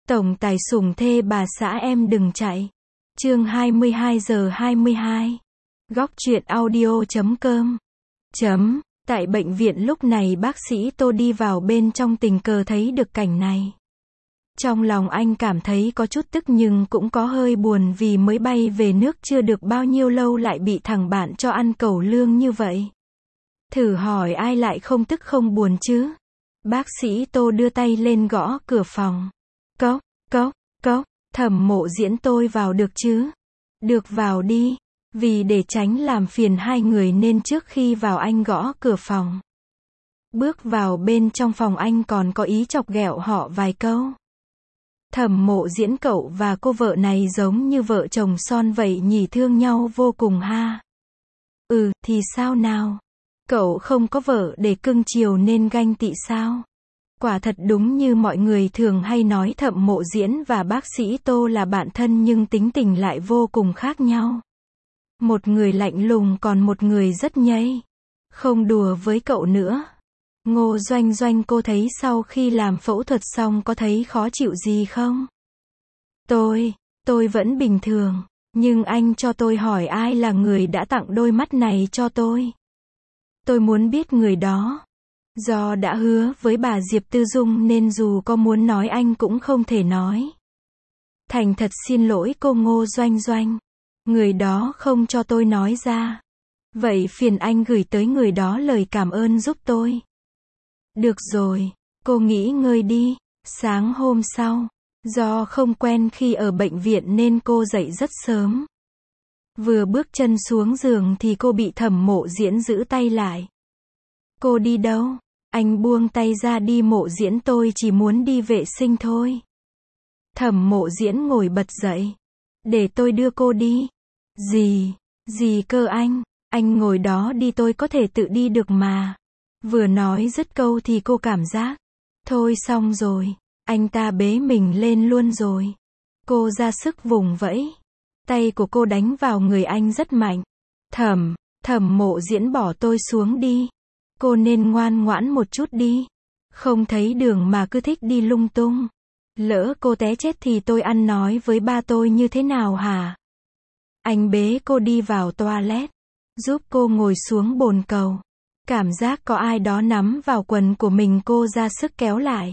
Tổng tài sủng thê bà xã em đừng chạy. Chương 22:22. Góc truyện audio.com. Tại bệnh viện lúc này bác sĩ Tô đi vào bên trong tình cờ thấy được cảnh này. Trong lòng anh cảm thấy có chút tức nhưng cũng có hơi buồn vì mới bay về nước chưa được bao nhiêu lâu lại bị thằng bạn cho ăn cẩu lương như vậy. Thử hỏi ai lại không tức không buồn chứ? Bác sĩ Tô đưa tay lên gõ cửa phòng. Cốc, cốc, cốc, Thẩm Mộ Diễn tôi vào được chứ? Được vào đi. Vì để tránh làm phiền hai người nên trước khi vào anh gõ cửa phòng. Bước vào bên trong phòng anh còn có ý chọc ghẹo họ vài câu. Thẩm Mộ Diễn cậu và cô vợ này giống như vợ chồng son vậy nhỉ, thương nhau vô cùng ha. Thì sao nào? Cậu không có vợ để cưng chiều nên ganh tị sao? Quả thật đúng như mọi người thường hay nói, Thẩm Mộ Diễn và bác sĩ Tô là bạn thân nhưng tính tình lại vô cùng khác nhau. Một người lạnh lùng còn một người rất nhây. Không đùa với cậu nữa. Ngô Doanh Doanh, cô thấy sau khi làm phẫu thuật xong có thấy khó chịu gì không? Tôi vẫn bình thường. Nhưng anh cho tôi hỏi ai là người đã tặng đôi mắt này cho tôi? Tôi muốn biết người đó. Do đã hứa với bà Diệp Tư Dung nên dù có muốn nói anh cũng không thể nói. Thành thật xin lỗi cô Ngô Doanh Doanh. Người đó không cho tôi nói ra. Vậy phiền anh gửi tới người đó lời cảm ơn giúp tôi. Được rồi, cô nghỉ ngơi đi. Sáng hôm sau, do không quen khi ở bệnh viện nên cô dậy rất sớm. Vừa bước chân xuống giường thì cô bị Thẩm Mộ Diễn giữ tay lại. Cô đi đâu? Anh buông tay ra. Đi Mộ Diễn, tôi chỉ muốn đi vệ sinh thôi. Thẩm Mộ Diễn ngồi bật dậy. Để tôi đưa cô đi. Gì cơ anh ngồi đó đi, tôi có thể tự đi được mà. Vừa nói dứt câu thì cô cảm giác. Thôi xong rồi, anh ta bế mình lên luôn rồi. Cô ra sức vùng vẫy. Tay của cô đánh vào người anh rất mạnh. Thẩm Mộ Diễn, bỏ tôi xuống đi. Cô nên ngoan ngoãn một chút đi. Không thấy đường mà cứ thích đi lung tung. Lỡ cô té chết thì tôi ăn nói với ba tôi như thế nào hả? Anh bế cô đi vào toilet. Giúp cô ngồi xuống bồn cầu. Cảm giác có ai đó nắm vào quần của mình, cô ra sức kéo lại.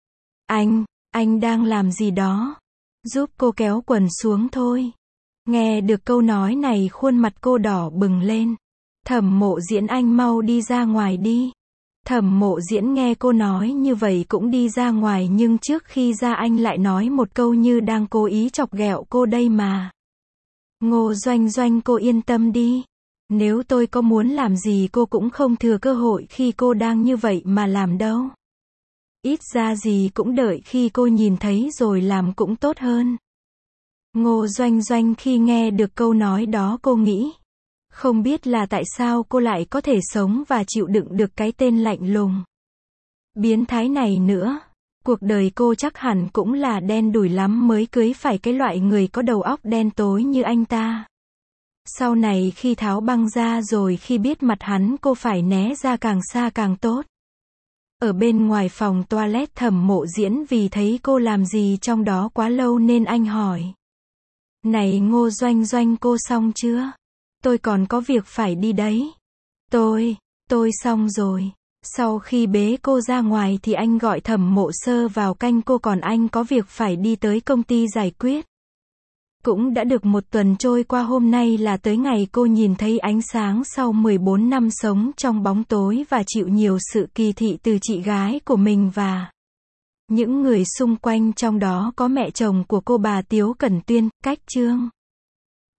Anh đang làm gì đó? Giúp cô kéo quần xuống thôi. Nghe được câu nói này khuôn mặt cô đỏ bừng lên. Thẩm Mộ Diễn, anh mau đi ra ngoài đi. Thẩm Mộ Diễn nghe cô nói như vậy cũng đi ra ngoài, nhưng trước khi ra anh lại nói một câu như đang cố ý chọc ghẹo cô đây mà. Ngô Doanh Doanh, cô yên tâm đi. Nếu tôi có muốn làm gì cô cũng không thừa cơ hội khi cô đang như vậy mà làm đâu. Ít ra gì cũng đợi khi cô nhìn thấy rồi làm cũng tốt hơn. Ngô Doanh Doanh khi nghe được câu nói đó cô nghĩ. Không biết là tại sao cô lại có thể sống và chịu đựng được cái tên lạnh lùng, biến thái này nữa. Cuộc đời cô chắc hẳn cũng là đen đủi lắm mới cưới phải cái loại người có đầu óc đen tối như anh ta. Sau này khi tháo băng ra rồi, khi biết mặt hắn, cô phải né ra càng xa càng tốt. Ở bên ngoài phòng toilet, Thẩm Mộ Diễn vì thấy cô làm gì trong đó quá lâu nên anh hỏi. Này Ngô Doanh Doanh, cô xong chưa? Tôi còn có việc phải đi đấy. Tôi xong rồi. Sau khi bế cô ra ngoài thì anh gọi Thẩm Mộ Sơ vào canh cô, còn anh có việc phải đi tới công ty giải quyết. Cũng đã được một tuần trôi qua, hôm nay là tới ngày cô nhìn thấy ánh sáng sau 14 năm sống trong bóng tối và chịu nhiều sự kỳ thị từ chị gái của mình và những người xung quanh, trong đó có mẹ chồng của cô, bà Tiếu Cẩn Tuyên, Cách Trương.